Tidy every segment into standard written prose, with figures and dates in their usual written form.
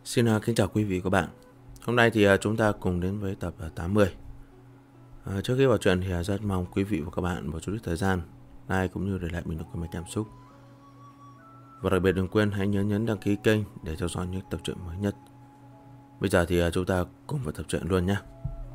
Xin kính chào quý vị và các bạn. Hôm nay thì chúng ta cùng đến với tập 80. Trước khi vào chuyện thì rất mong quý vị và các bạn một chút ít thời gian like cũng như để lại bình luận comment cảm xúc. Và đặc biệt đừng quên hãy nhấn đăng ký kênh để theo dõi những tập truyện mới nhất. Bây giờ thì chúng ta cùng vào tập truyện luôn nhé.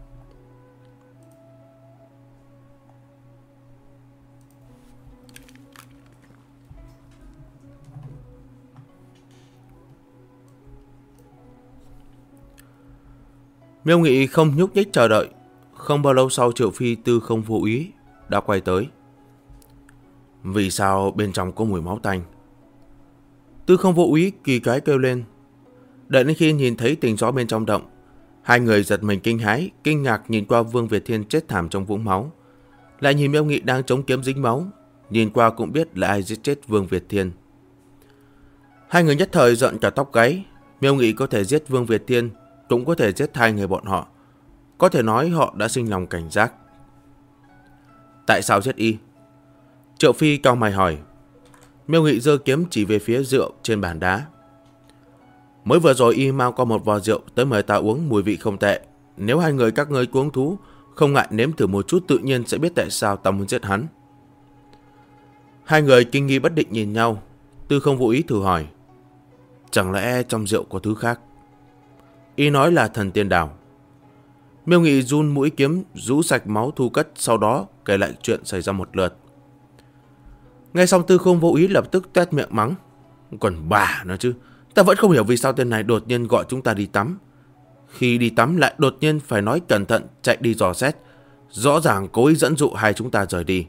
Miêu Nghị không nhúc nhích chờ đợi. Không bao lâu sau Triệu Phi Tư không vô ý đã quay tới. Vì sao bên trong có mùi máu tanh? Tư không vô ý kỳ cái kêu lên. Đợi đến khi nhìn thấy tình gió bên trong động, hai người giật mình kinh hãi, kinh ngạc nhìn qua Vương Việt Thiên chết thảm trong vũng máu. Lại nhìn Miêu Nghị đang chống kiếm dính máu, nhìn qua cũng biết là ai giết chết Vương Việt Thiên. Hai người nhất thời giận cả tóc gáy. Miêu Nghị có thể giết Vương Việt Thiên, cũng có thể giết hai người bọn họ. Có thể nói họ đã sinh lòng cảnh giác. Tại sao giết y? Triệu Phi cau mày hỏi. Miêu Nghị giơ kiếm chỉ về phía rượu trên bàn đá. Mới vừa rồi y mang qua một vò rượu tới mời ta uống, mùi vị không tệ. Nếu hai người các ngươi cuống thú, không ngại nếm thử một chút, tự nhiên sẽ biết tại sao ta muốn giết hắn. Hai người kinh nghi bất định nhìn nhau. Tư không vô ý thử hỏi. Chẳng lẽ trong rượu có thứ khác? Y nói là thần tiên đào. Miêu Nghị run mũi kiếm, rũ sạch máu thu cất, sau đó kể lại chuyện xảy ra một lượt. Nghe xong Tư không vô ý lập tức tuét miệng mắng. Còn bà nó chứ, ta vẫn không hiểu vì sao tên này đột nhiên gọi chúng ta đi tắm. Khi đi tắm lại đột nhiên phải nói cẩn thận chạy đi dò xét. Rõ ràng cố ý dẫn dụ hai chúng ta rời đi.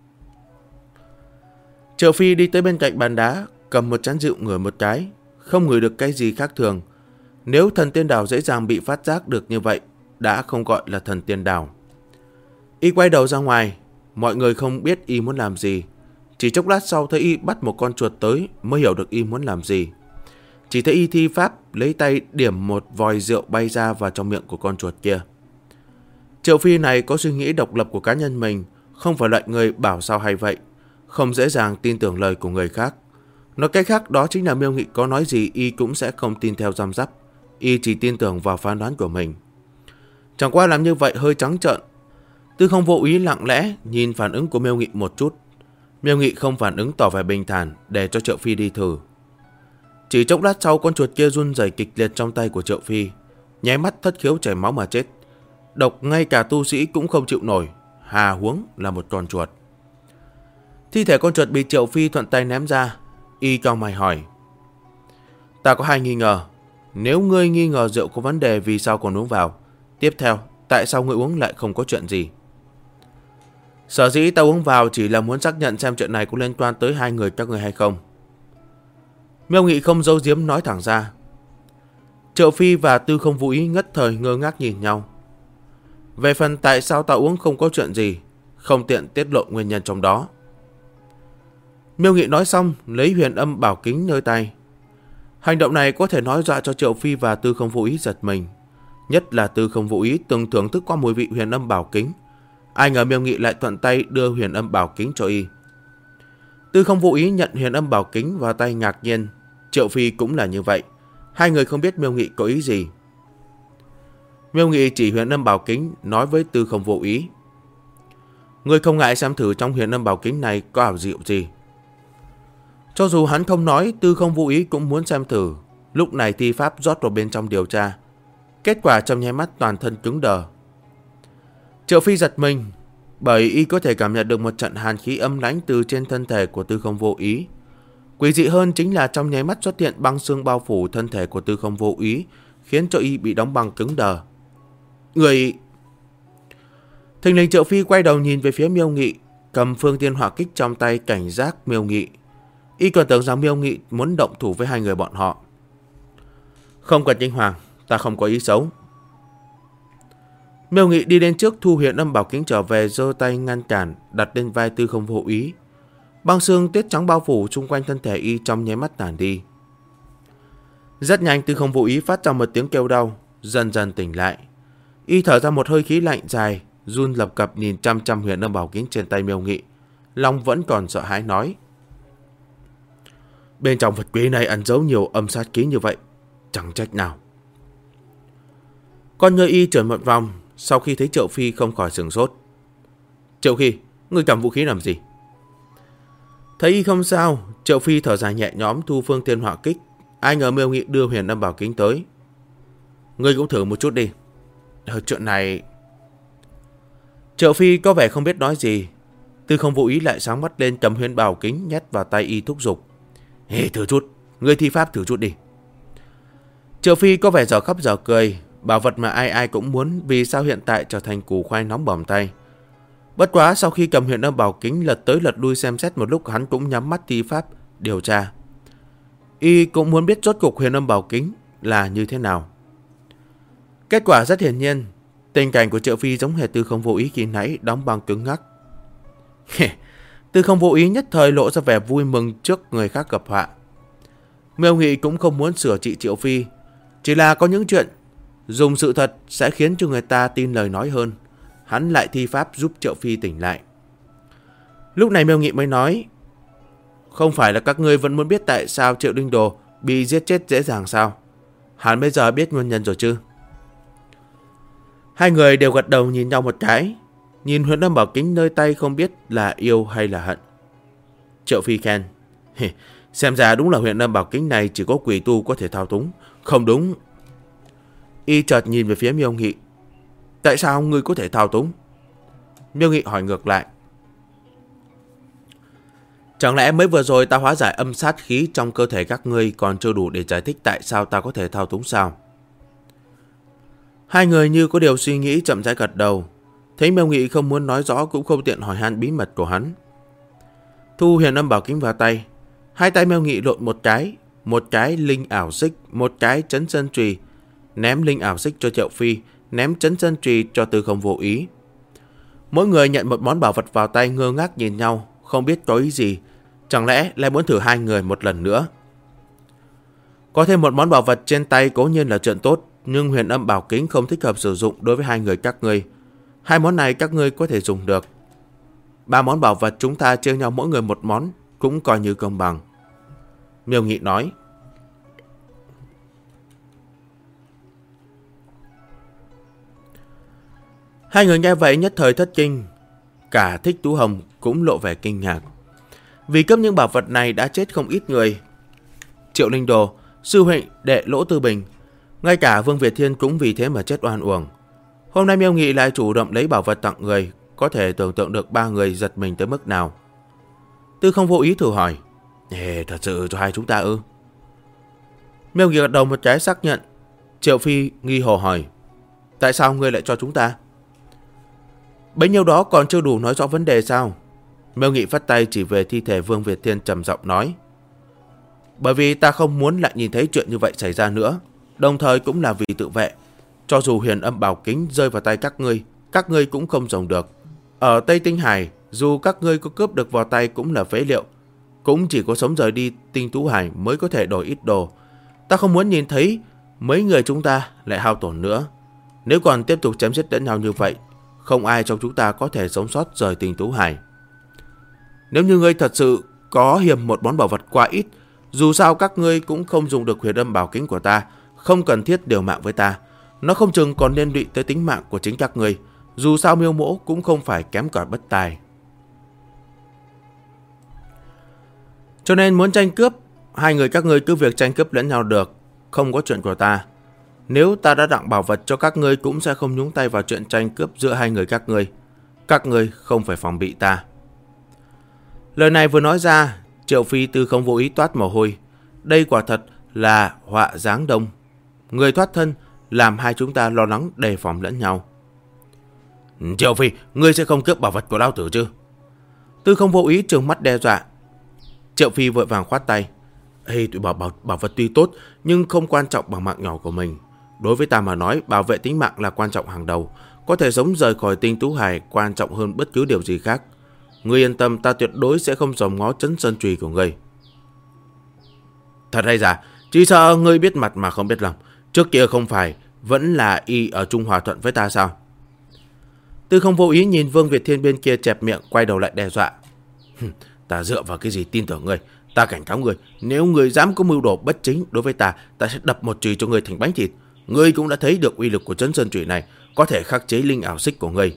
Triệu Phi đi tới bên cạnh bàn đá, cầm một chén rượu ngửi một cái, không ngửi được cái gì khác thường. Nếu thần tiên đào dễ dàng bị phát giác được như vậy, đã không gọi là thần tiên đào. Y quay đầu ra ngoài, mọi người không biết y muốn làm gì. Chỉ chốc lát sau thấy y bắt một con chuột tới mới hiểu được y muốn làm gì. Chỉ thấy y thi pháp lấy tay điểm một vòi rượu bay ra vào trong miệng của con chuột kia. Triệu Phi này có suy nghĩ độc lập của cá nhân mình, không phải loại người bảo sao hay vậy, không dễ dàng tin tưởng lời của người khác. Nói cách khác đó chính là Miêu Nghị có nói gì y cũng sẽ không tin theo răm rắp. Y chỉ tin tưởng vào phán đoán của mình. Chẳng qua làm như vậy hơi trắng trợn. Tư không vô ý lặng lẽ nhìn phản ứng của Miêu Nghị một chút. Miêu Nghị không phản ứng tỏ vẻ bình thản để cho Triệu Phi đi thử. Chỉ chốc lát sau con chuột kia run rẩy kịch liệt trong tay của Triệu Phi, nháy mắt thất khiếu chảy máu mà chết. Độc ngay cả tu sĩ cũng không chịu nổi, hà huống là một con chuột. Thi thể con chuột bị Triệu Phi thuận tay ném ra. Y cau mày hỏi. Ta có hai nghi ngờ. Nếu ngươi nghi ngờ rượu có vấn đề, vì sao còn uống vào? Tiếp theo, tại sao ngươi uống lại không có chuyện gì? Sở dĩ ta uống vào chỉ là muốn xác nhận xem chuyện này có liên quan tới hai người các ngươi hay không. Miêu Nghị không giấu giếm nói thẳng ra. Triệu Phi và Tư không vô ý ngất thời ngơ ngác nhìn nhau. Về phần tại sao ta uống không có chuyện gì, không tiện tiết lộ nguyên nhân trong đó. Miêu Nghị nói xong lấy huyền âm bảo kính nơi tay. Hành động này có thể nói dọa cho Triệu Phi và Tư không vô ý giật mình. Nhất là Tư không vô ý từng thưởng thức qua mùi vị huyền âm bảo kính. Ai ngờ Miêu Nghị lại thuận tay đưa huyền âm bảo kính cho y. Tư không vô ý nhận huyền âm bảo kính vào tay ngạc nhiên. Triệu Phi cũng là như vậy. Hai người không biết Miêu Nghị có ý gì. Miêu Nghị chỉ huyền âm bảo kính nói với Tư không vô ý. Ngươi không ngại xem thử trong huyền âm bảo kính này có ảo diệu gì? Cho dù hắn không nói, Tư không vô ý cũng muốn xem thử. Lúc này thi pháp rót vào bên trong điều tra. Kết quả trong nháy mắt toàn thân cứng đờ. Triệu Phi giật mình, bởi y có thể cảm nhận được một trận hàn khí âm lãnh từ trên thân thể của Tư không vô ý. Quỷ dị hơn chính là trong nháy mắt xuất hiện băng xương bao phủ thân thể của Tư không vô ý, khiến cho y bị đóng băng cứng đờ. Người... Thình lình Triệu Phi quay đầu nhìn về phía Miêu Nghị, cầm phương tiên hỏa kích trong tay cảnh giác Miêu Nghị. Y còn tưởng rằng Miêu Nghị muốn động thủ với hai người bọn họ. Không cần kinh hoàng, ta không có ý xấu. Miêu Nghị đi đến trước thu huyền âm bảo kính trở về, giơ tay ngăn cản, đặt lên vai Tư không vô ý. Băng xương tuyết trắng bao phủ xung quanh thân thể y trong nháy mắt tàn đi. Rất nhanh Tư không vô ý phát ra một tiếng kêu đau, dần dần tỉnh lại. Y thở ra một hơi khí lạnh dài, run lập cập nhìn chăm chăm huyền âm bảo kính trên tay Miêu Nghị. Long vẫn còn sợ hãi nói. Bên trong vật quý này ẩn giấu nhiều âm sát khí như vậy, chẳng trách nào. Con nhơ y chuyển một vòng, sau khi thấy Triệu Phi không khỏi sửng sốt. Triệu Phi, ngươi cầm vũ khí làm gì? Thấy y không sao, Triệu Phi thở dài nhẹ nhõm thu phương thiên hỏa kích. Ai ngờ Miêu Nghị đưa huyền âm bảo kính tới. Ngươi cũng thử một chút đi. Chuyện này... Triệu Phi có vẻ không biết nói gì. Tư Không Vô Ý lại sáng mắt lên, cầm huyền bảo kính nhét vào tay y thúc giục. Thử chút, ngươi thi pháp thử chút đi. Triệu Phi có vẻ dở khóc dở cười. Bảo vật mà ai ai cũng muốn, vì sao hiện tại trở thành củ khoai nóng bỏng tay. Bất quá sau khi cầm huyền âm bảo kính lật tới lật lui xem xét một lúc, hắn cũng nhắm mắt thi pháp điều tra. Y cũng muốn biết rốt cục huyền âm bảo kính là như thế nào. Kết quả rất hiển nhiên, tình cảnh của Triệu Phi giống hệt Tư Không Vô Ý khi nãy, đóng băng cứng ngắc. Tư Không Vô Ý nhất thời lộ ra vẻ vui mừng trước người khác gặp họa. Miêu Nghị cũng không muốn sửa trị Triệu Phi, chỉ là có những chuyện dùng sự thật sẽ khiến cho người ta tin lời nói hơn. Hắn lại thi pháp giúp Triệu Phi tỉnh lại. Lúc này Miêu Nghị mới nói, không phải là các ngươi vẫn muốn biết tại sao Triệu Linh Đồ bị giết chết dễ dàng sao? Hắn bây giờ biết nguyên nhân rồi chứ? Hai người đều gật đầu nhìn nhau một cái. Nhìn huyền âm bảo kính nơi tay không biết là yêu hay là hận. Triệu Phi khen, xem ra đúng là huyền âm bảo kính này chỉ có quỷ tu có thể thao túng. Không đúng. Y chợt nhìn về phía Miêu Nghị. Tại sao ngươi có thể thao túng? Miêu Nghị hỏi ngược lại. Chẳng lẽ mới vừa rồi ta hóa giải âm sát khí trong cơ thể các ngươi còn chưa đủ để giải thích tại sao ta có thể thao túng sao? Hai người như có điều suy nghĩ chậm rãi gật đầu. Thấy Miêu Nghị không muốn nói rõ cũng không tiện hỏi han bí mật của hắn. Thu huyền âm bảo kính vào tay. Hai tay Miêu Nghị lộn một cái linh ảo xích, một cái chấn sơn chùy. Ném linh ảo xích cho Triệu Phi, ném chấn sơn chùy cho Tư Không Vô Ý. Mỗi người nhận một món bảo vật vào tay, ngơ ngác nhìn nhau, không biết có ý gì. Chẳng lẽ lại muốn thử hai người một lần nữa? Có thêm một món bảo vật trên tay cố nhiên là chuyện tốt, nhưng huyền âm bảo kính không thích hợp sử dụng đối với hai người các ngươi. Hai món này các ngươi có thể dùng được. 3 món bảo vật chúng ta chia nhau mỗi người một món, cũng coi như công bằng. Miêu Nghị nói. Hai người nghe vậy nhất thời thất kinh. Cả Thích Tú Hồng cũng lộ vẻ kinh ngạc. Vì cấp những bảo vật này đã chết không ít người. Triệu Linh Đồ, sư huynh đệ Lỗ Tư Bình, ngay cả Vương Việt Thiên cũng vì thế mà chết oan uổng. Hôm nay Miêu Nghị lại chủ động lấy bảo vật tặng người, có thể tưởng tượng được 3 người giật mình tới mức nào. Tư Không Vô Ý thử hỏi, thật sự cho hai chúng ta ư? Miêu Nghị gật đầu một cái xác nhận. Triệu Phi nghi hồ hỏi, tại sao ngươi lại cho chúng ta? Bấy nhiêu đó còn chưa đủ nói rõ vấn đề sao? Miêu Nghị phất tay chỉ về thi thể Vương Việt Thiên trầm giọng nói, bởi vì ta không muốn lại nhìn thấy chuyện như vậy xảy ra nữa, đồng thời cũng là vì tự vệ. Cho dù huyền âm bảo kính rơi vào tay các ngươi cũng không dùng được. Ở Tây Tinh Hải, dù các ngươi có cướp được vào tay cũng là phế liệu, cũng chỉ có sống rời đi Tinh Tú Hải mới có thể đổi ít đồ. Ta không muốn nhìn thấy mấy người chúng ta lại hao tổn nữa. Nếu còn tiếp tục chém giết lẫn nhau như vậy, không ai trong chúng ta có thể sống sót rời Tinh Tú Hải. Nếu như ngươi thật sự có hiềm một món bảo vật quá ít, dù sao các ngươi cũng không dùng được huyền âm bảo kính của ta, không cần thiết liều mạng với ta. Nó không chừng còn liên lụy tới tính mạng của chính các ngươi. Dù sao Miêu Mỗ cũng không phải kém cỏi bất tài. Cho nên muốn tranh cướp, hai người các ngươi cứ việc tranh cướp lẫn nhau được, không có chuyện của ta. Nếu ta đã tặng bảo vật cho các ngươi cũng sẽ không nhúng tay vào chuyện tranh cướp giữa hai người các ngươi. Các ngươi không phải phòng bị ta. Lời này vừa nói ra, Triệu Phi Tư Không Vô Ý toát mồ hôi. Đây quả thật là họa giáng đông. Người thoát thân làm hai chúng ta lo lắng đề phòng lẫn nhau. Triệu Phi, ngươi sẽ không cướp bảo vật của lão tử chứ? Tư Không Vô Ý trừng mắt đe dọa. Triệu Phi vội vàng khoát tay. Tụi bảo vật tuy tốt nhưng không quan trọng bằng mạng nhỏ của mình. Đối với ta mà nói, bảo vệ tính mạng là quan trọng hàng đầu. Có thể sống rời khỏi Tinh Tú Hải quan trọng hơn bất cứ điều gì khác. Ngươi yên tâm, ta tuyệt đối sẽ không dòm ngó chấn sơn chùy của ngươi. Thật hay giả, chỉ sợ ngươi biết mặt mà không biết lòng. Trước kia không phải vẫn là y ở chung hòa thuận với ta sao? Tư Không Vô Ý nhìn Vương Việt Thiên bên kia chẹp miệng, quay đầu lại đe dọa. Ta dựa vào cái gì tin tưởng ngươi? Ta cảnh cáo ngươi, nếu ngươi dám có mưu đồ bất chính đối với ta, ta sẽ đập một chùy cho ngươi thành bánh thịt. Ngươi cũng đã thấy được uy lực của Trấn Sơn Chùy này, có thể khắc chế linh ảo xích của ngươi.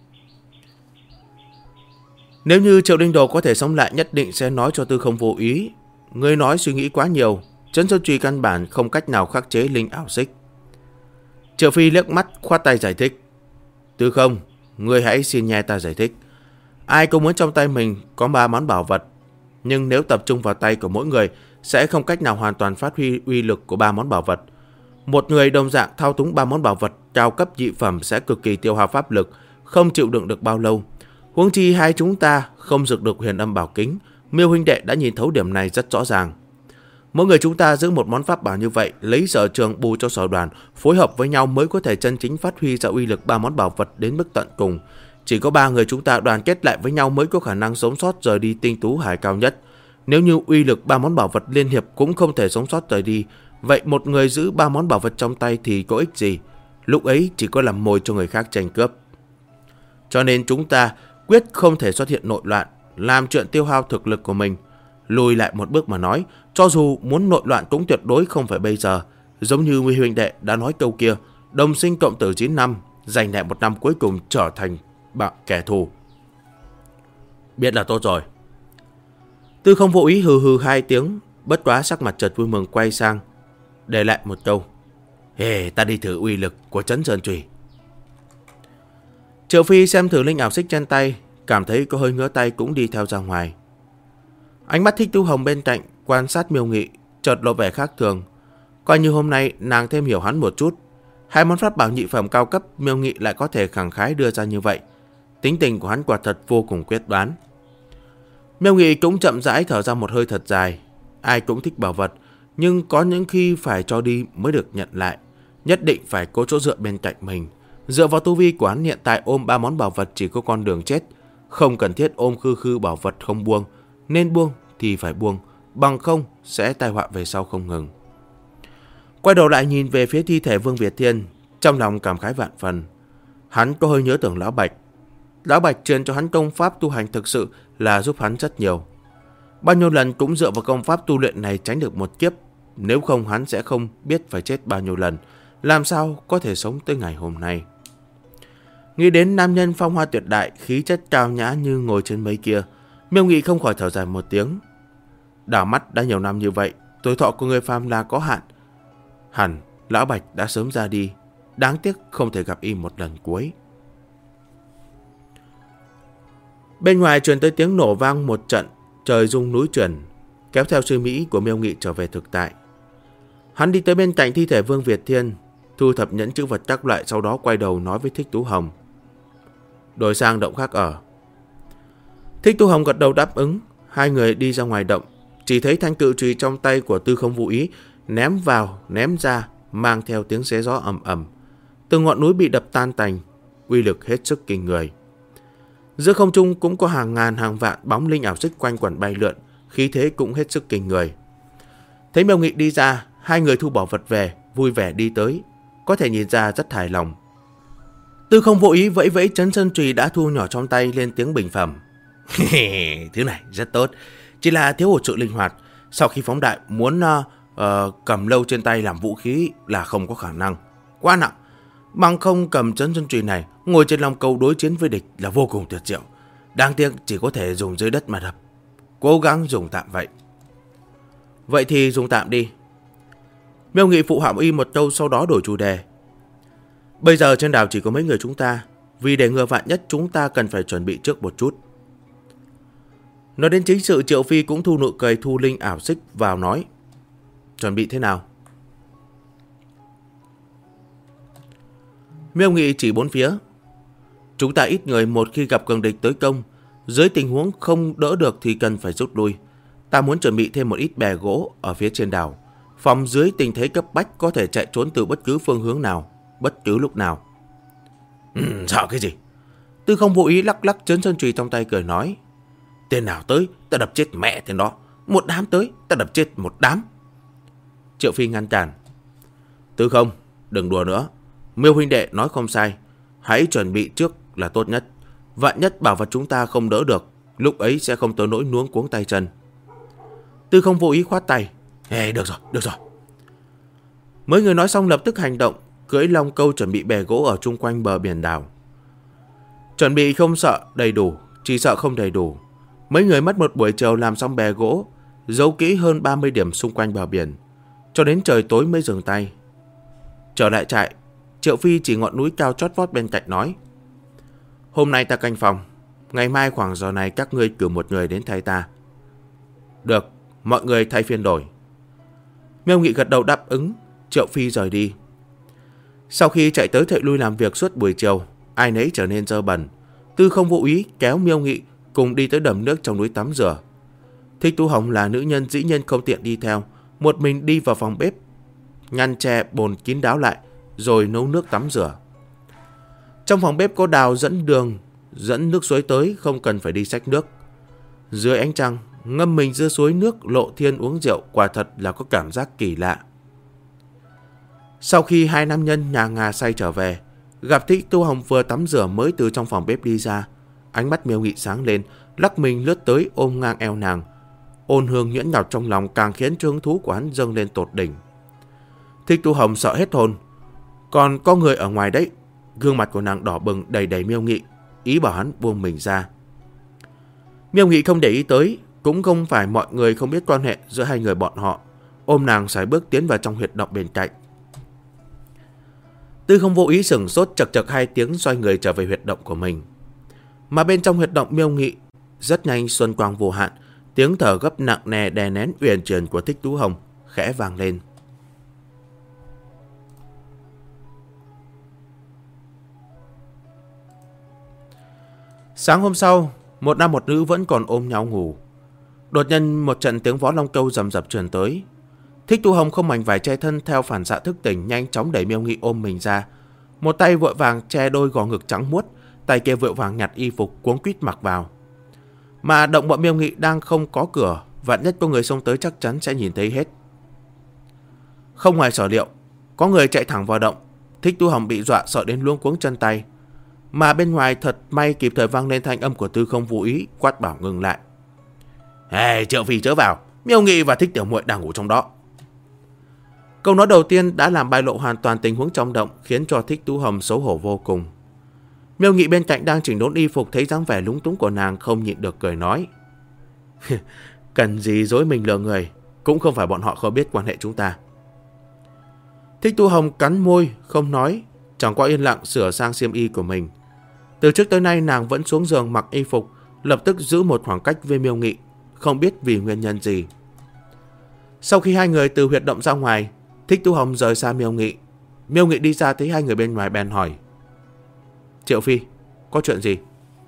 Nếu như Triệu Linh Đồ có thể sống lại, nhất định sẽ nói cho Tư Không Vô Ý. Ngươi nói suy nghĩ quá nhiều, Trấn Sơn Chùy căn bản không cách nào khắc chế linh ảo xích. Triệu Phi liếc mắt khoát tay giải thích. Tư Không, ngươi hãy xin nghe ta giải thích. Ai cũng muốn trong tay mình có 3 món bảo vật, nhưng nếu tập trung vào tay của mỗi người sẽ không cách nào hoàn toàn phát huy uy lực của 3 món bảo vật. Một người đồng dạng thao túng 3 món bảo vật cao cấp dị phẩm sẽ cực kỳ tiêu hao pháp lực, không chịu đựng được bao lâu. Huống chi hai chúng ta không rực được huyền âm bảo kính, Miêu huynh đệ đã nhìn thấu điểm này rất rõ ràng. Mỗi người chúng ta giữ một món pháp bảo như vậy, lấy sở trường bù cho sở đoàn, phối hợp với nhau mới có thể chân chính phát huy ra uy lực 3 món bảo vật đến mức tận cùng. Chỉ có 3 người chúng ta đoàn kết lại với nhau mới có khả năng sống sót rời đi Tinh Tú Hải cao nhất. Nếu như uy lực 3 món bảo vật liên hiệp cũng không thể sống sót rời đi, vậy một người giữ 3 món bảo vật trong tay thì có ích gì? Lúc ấy chỉ có làm mồi cho người khác tranh cướp. Cho nên chúng ta quyết không thể xuất hiện nội loạn, làm chuyện tiêu hao thực lực của mình. Lùi lại một bước mà nói, cho dù muốn nội loạn cũng tuyệt đối không phải bây giờ. Giống như Huy huynh đệ đã nói câu kia, đồng sinh cộng tử 9 năm, giành lại 1 năm cuối cùng trở thành kẻ thù. Biết là tốt rồi. Tư Không Vô Ý hừ hừ 2 tiếng, bất quá sắc mặt chợt vui mừng quay sang, để lại một câu. Ta đi thử uy lực của Trấn Sơn Chùy. Triệu Phi xem thử linh ảo xích trên tay, cảm thấy có hơi ngứa tay cũng đi theo ra ngoài. Ánh mắt Thích Tú Hồng bên cạnh quan sát Miêu Nghị, chợt lộ vẻ khác thường. Coi như hôm nay nàng thêm hiểu hắn một chút. 2 món pháp bảo nhị phẩm cao cấp Miêu Nghị lại có thể khẳng khái đưa ra như vậy. Tính tình của hắn quả thật vô cùng quyết đoán. Miêu Nghị cũng chậm rãi thở ra một hơi thật dài. Ai cũng thích bảo vật, nhưng có những khi phải cho đi mới được nhận lại. Nhất định phải có chỗ dựa bên cạnh mình. Dựa vào tu vi của hắn hiện tại ôm 3 món bảo vật chỉ có con đường chết. Không cần thiết ôm khư khư bảo vật không buông. Nên buông thì phải buông, bằng không sẽ tai họa về sau không ngừng. Quay đầu lại nhìn về phía thi thể Vương Việt Thiên, trong lòng cảm khái vạn phần. Hắn có hơi nhớ tưởng Lão Bạch. Lão Bạch truyền cho hắn công pháp tu hành thực sự là giúp hắn rất nhiều. Bao nhiêu lần cũng dựa vào công pháp tu luyện này tránh được một kiếp. Nếu không hắn sẽ không biết phải chết bao nhiêu lần, làm sao có thể sống tới ngày hôm nay. Nghĩ đến nam nhân phong hoa tuyệt đại, khí chất cao nhã như ngồi trên mây kia, Miêu Nghị không khỏi thở dài một tiếng. Đảo mắt đã nhiều năm như vậy, tuổi thọ của người phàm là có hạn. Hẳn Lão Bạch đã sớm ra đi, đáng tiếc không thể gặp y một lần cuối. Bên ngoài truyền tới tiếng nổ vang một trận, trời rung núi chuyển, kéo theo suy nghĩ của Miêu Nghị trở về thực tại. Hắn đi tới bên cạnh thi thể Vương Việt Thiên, thu thập nhẫn chữ vật các loại, sau đó quay đầu nói với Thích Tú Hồng. Đổi sang động khác ở. Thích Tú Hồng gật đầu đáp ứng. Hai người đi ra ngoài động, chỉ thấy thanh cự chùy trong tay của Tư Không Vô Ý ném vào ném ra, mang theo tiếng xé gió ầm ầm. Từng ngọn núi bị đập tan tành, uy lực hết sức kinh người. Giữa không trung cũng có hàng ngàn hàng vạn bóng linh ảo xích quanh quẩn bay lượn, khí thế cũng hết sức kinh người. Thấy Miêu Nghị đi ra, hai người thu bảo vật về, vui vẻ đi tới, có thể nhìn ra rất hài lòng. Tư Không Vô Ý vẫy vẫy Trấn Sơn Chùy đã thu nhỏ trong tay lên tiếng bình phẩm. Thứ này rất tốt, chỉ là thiếu hụt sự linh hoạt. Sau khi phóng đại muốn cầm lâu trên tay làm vũ khí là không có khả năng, quá nặng. Bằng không cầm Trấn Sơn Chùy này ngồi trên lòng cầu đối chiến với địch là vô cùng tuyệt diệu. Đáng tiếc chỉ có thể dùng dưới đất mà đập. Cố gắng dùng tạm vậy. Vậy thì dùng tạm đi. Miêu Nghị phụ hạm y một câu, sau đó đổi chủ đề. Bây giờ trên đảo chỉ có mấy người chúng ta, vì để ngừa vạn nhất chúng ta cần phải chuẩn bị trước một chút. Nói đến chính sự, Triệu Phi cũng thu nụ cười, thu linh ảo xích vào nói. Chuẩn bị thế nào? Miêu Nghị chỉ 4 phía. Chúng ta ít người, một khi gặp cường địch tới công, dưới tình huống không đỡ được thì cần phải rút lui. Ta muốn chuẩn bị thêm một ít bè gỗ ở phía trên đảo, phòng dưới tình thế cấp bách có thể chạy trốn từ bất cứ phương hướng nào, bất cứ lúc nào. Sợ cái gì? Tư Không Vô Ý lắc lắc Trấn Sơn Chùy trong tay cười nói. Tên nào tới ta đập chết mẹ tên đó, một đám tới ta đập chết một đám. Triệu Phi ngăn cản. Tư Không, đừng đùa nữa. Miêu huynh đệ nói không sai, hãy chuẩn bị trước là tốt nhất. Vạn nhất bảo vật chúng ta không đỡ được, lúc ấy sẽ không tới nỗi luống cuống tay chân. Tư không vô ý khoát tay. Ê, được rồi. Mấy người nói xong lập tức hành động, cưỡi long câu chuẩn bị bè gỗ ở chung quanh bờ biển đảo. Chuẩn bị không sợ đầy đủ, chỉ sợ không đầy đủ. Mấy người mất một buổi chiều làm xong bè gỗ, giấu kỹ hơn 30 điểm xung quanh bờ biển, cho đến trời tối mới dừng tay. Trở lại trại, Triệu Phi chỉ ngọn núi cao chót vót bên cạnh nói: Hôm nay ta canh phòng, ngày mai khoảng giờ này các ngươi cử một người đến thay ta. Được, mọi người thay phiên đổi. Miêu Nghị gật đầu đáp ứng. Triệu Phi rời đi. Sau khi chạy tới thệ lui làm việc suốt buổi chiều, ai nấy trở nên dơ bẩn. Tư không vô ý kéo Miêu Nghị cùng đi tới đầm nước trong núi tắm rửa. Thích Tú Hồng là nữ nhân dĩ nhiên không tiện đi theo, một mình đi vào phòng bếp, ngăn tre bồn kín đáo lại, rồi nấu nước tắm rửa. Trong phòng bếp có Đào dẫn nước suối tới, không cần phải đi xách nước. Dưới ánh trăng, ngâm mình giữa suối nước lộ thiên uống rượu quả thật là có cảm giác kỳ lạ. Sau khi hai nam nhân nhà Ngà say trở về, gặp Thích Tú Hồng vừa tắm rửa mới từ trong phòng bếp đi ra, ánh mắt Miêu Nghị sáng lên, lắc mình lướt tới ôm ngang eo nàng. Ôn hương nhuyễn nhọc trong lòng càng khiến hứng thú của hắn dâng lên tột đỉnh. Thích Tú Hồng sợ hết hồn. Còn có người ở ngoài đấy. Gương mặt của nàng đỏ bừng đầy đầy Miêu Nghị, ý bảo hắn buông mình ra. Miêu Nghị không để ý tới, cũng không phải mọi người không biết quan hệ giữa hai người bọn họ, ôm nàng sải bước tiến vào trong huyệt động bên cạnh. Tư không vô ý sửng sốt, chật chật hai tiếng xoay người trở về huyệt động của mình. Mà bên trong huyệt động Miêu Nghị rất nhanh xuân quang vô hạn, tiếng thở gấp nặng nề đè nén uyển chuyển của Thích Tú Hồng khẽ vang lên. Sáng hôm sau, một nam một nữ vẫn còn ôm nhau ngủ. Đột nhiên một trận tiếng vó long câu rầm rập truyền tới. Thích Tú Hồng không mảnh vải che thân, theo phản xạ thức tỉnh nhanh chóng đẩy Miêu Nghị ôm mình ra. Một tay vội vàng che đôi gò ngực trắng muốt, tay kia vội vàng nhặt y phục cuống quýt mặc vào. Mà động bọn Miêu Nghị đang không có cửa, vạn nhất có người xông tới chắc chắn sẽ nhìn thấy hết. Không ngoài sở liệu, có người chạy thẳng vào động. Thích Tú Hồng bị dọa sợ đến luống cuống chân tay. Mà bên ngoài thật may kịp thời vang lên thanh âm của Tư không vô ý, quát bảo ngừng lại. Hey, Triệu Phi chớ vào, Miêu Nghị và Thích tiểu muội đang ngủ trong đó. Câu nói đầu tiên đã làm bại lộ hoàn toàn tình huống trong động, khiến cho Thích Tú Hồng xấu hổ vô cùng. Miêu Nghị bên cạnh đang chỉnh đốn y phục, thấy dáng vẻ lúng túng của nàng không nhịn được cười nói. Cần gì dối mình lừa người, cũng không phải bọn họ không biết quan hệ chúng ta. Thích Tú Hồng cắn môi không nói, chẳng qua yên lặng sửa sang xiêm y của mình. Từ trước tới nay nàng vẫn xuống giường mặc y phục, lập tức giữ một khoảng cách với Miêu Nghị, không biết vì nguyên nhân gì. Sau khi hai người từ huyệt động ra ngoài, Thích Tú Hồng rời xa Miêu Nghị. Miêu Nghị đi ra thấy hai người bên ngoài bèn hỏi. Triệu Phi, có chuyện gì?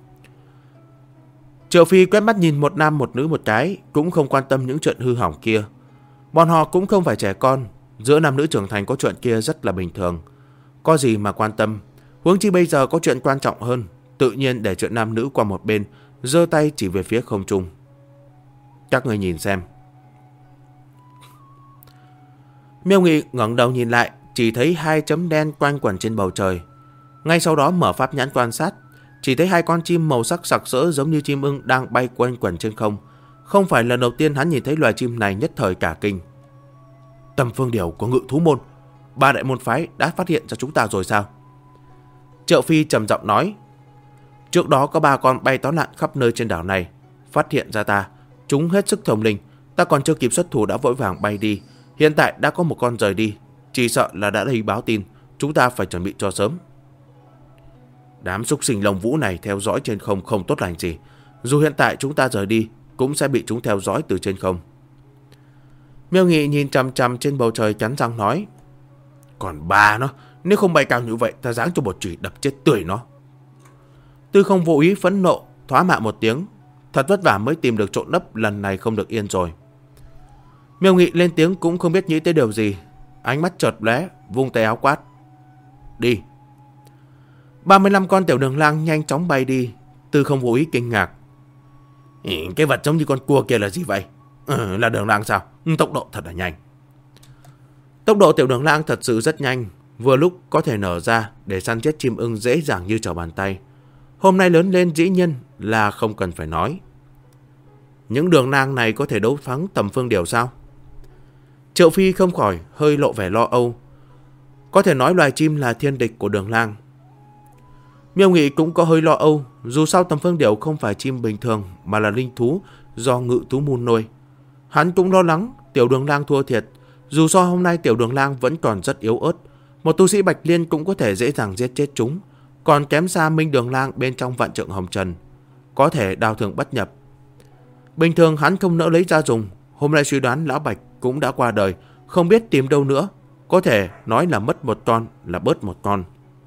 Triệu Phi quét mắt nhìn một nam một nữ một cái, cũng không quan tâm những chuyện hư hỏng kia. Bọn họ cũng không phải trẻ con, giữa nam nữ trưởng thành có chuyện kia rất là bình thường. Có gì mà quan tâm, huống chi bây giờ có chuyện quan trọng hơn, tự nhiên để chuyện nam nữ qua một bên, giơ tay chỉ về phía không trung. Các người nhìn xem. Miêu Nghị ngẩng đầu nhìn lại, chỉ thấy hai chấm đen quanh quẩn trên bầu trời. Ngay sau đó mở pháp nhãn quan sát, chỉ thấy hai con chim màu sắc sặc sỡ giống như chim ưng đang bay quanh quẩn trên không. Không phải lần đầu tiên hắn nhìn thấy loài chim này, nhất thời cả kinh. Tầm phương điểu của Ngự Thú Môn, ba đại môn phái đã phát hiện ra chúng ta rồi sao? Triệu Phi trầm giọng nói. Trước đó có 3 con bay tán loạn khắp nơi trên đảo này, phát hiện ra ta, chúng hết sức thông minh, ta còn chưa kịp xuất thủ đã vội vàng bay đi. Hiện tại đã có một con rời đi, chỉ sợ là đã đi báo tin, chúng ta phải chuẩn bị cho sớm. Đám súc sinh lông vũ này theo dõi trên không không tốt lành gì, dù hiện tại chúng ta rời đi cũng sẽ bị chúng theo dõi từ trên không. Miêu Nghị nhìn chằm chằm trên bầu trời cắn răng nói. Còn ba nó, nếu không bay cao như vậy ta giáng cho một chùy đập chết tươi nó. Tư không vô ý phẫn nộ thoá mạ một tiếng, thật vất vả mới tìm được chỗ nấp, lần này không được yên rồi. Miêu Nghị lên tiếng cũng không biết nghĩ tới điều gì, ánh mắt chợt lóe, vung tay áo quát. Đi. 35 con tiểu đường lang nhanh chóng bay đi. Tư không vô ý kinh ngạc. Cái vật giống như con cua kia là gì vậy? Là đường lang sao? Tốc độ thật là nhanh. Tốc độ tiểu đường lang thật sự rất nhanh, vừa lúc có thể nở ra để săn chết chim ưng dễ dàng như trở bàn tay. Hôm nay lớn lên dĩ nhiên là không cần phải nói. Những đường lang này có thể đấu thắng Tầm Phương Điểu sao? Triệu Phi không khỏi hơi lộ vẻ lo âu. Có thể nói loài chim là thiên địch của đường lang. Miêu Nghị cũng có hơi lo âu, dù sao Tầm Phương Điểu không phải chim bình thường mà là linh thú do Ngự Thú Môn nuôi. Hắn cũng lo lắng tiểu đường lang thua thiệt, dù sao hôm nay tiểu đường lang vẫn còn rất yếu ớt. Một tu sĩ Bạch Liên cũng có thể dễ dàng giết chết chúng, còn kém xa Minh Đường Lang bên trong Vạn Trượng Hồng Trần, có thể đào thường bất nhập. Bình thường hắn không nỡ lấy ra dùng, hôm nay suy đoán Lão Bạch cũng đã qua đời, không biết tìm đâu nữa, có thể nói là mất một con là bớt một con.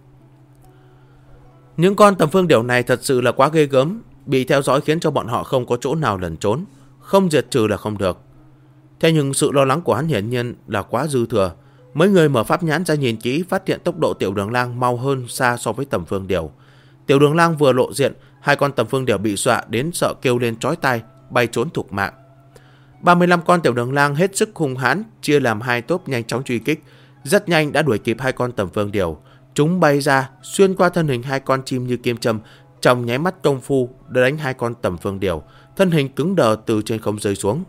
Những con Tầm Phương Điểu này thật sự là quá ghê gớm, bị theo dõi khiến cho bọn họ không có chỗ nào lẩn trốn, không diệt trừ là không được. Thế nhưng sự lo lắng của hắn hiển nhiên là quá dư thừa. Mấy người mở pháp nhãn ra nhìn kỹ, phát hiện tốc độ tiểu đường lang mau hơn xa so với Tầm Phương Điểu. Tiểu đường lang vừa lộ diện, hai con Tầm Phương Điểu bị dọa đến sợ kêu lên chói tai, bay trốn thục mạng. 35 con tiểu đường lang hết sức hung hãn, chia làm hai tốp nhanh chóng truy kích, rất nhanh đã đuổi kịp hai con Tầm Phương Điểu. Chúng bay ra, xuyên qua thân hình hai con chim như kim châm, trong nháy mắt công phu đã đánh hai con Tầm Phương Điểu, thân hình cứng đờ từ trên không rơi xuống.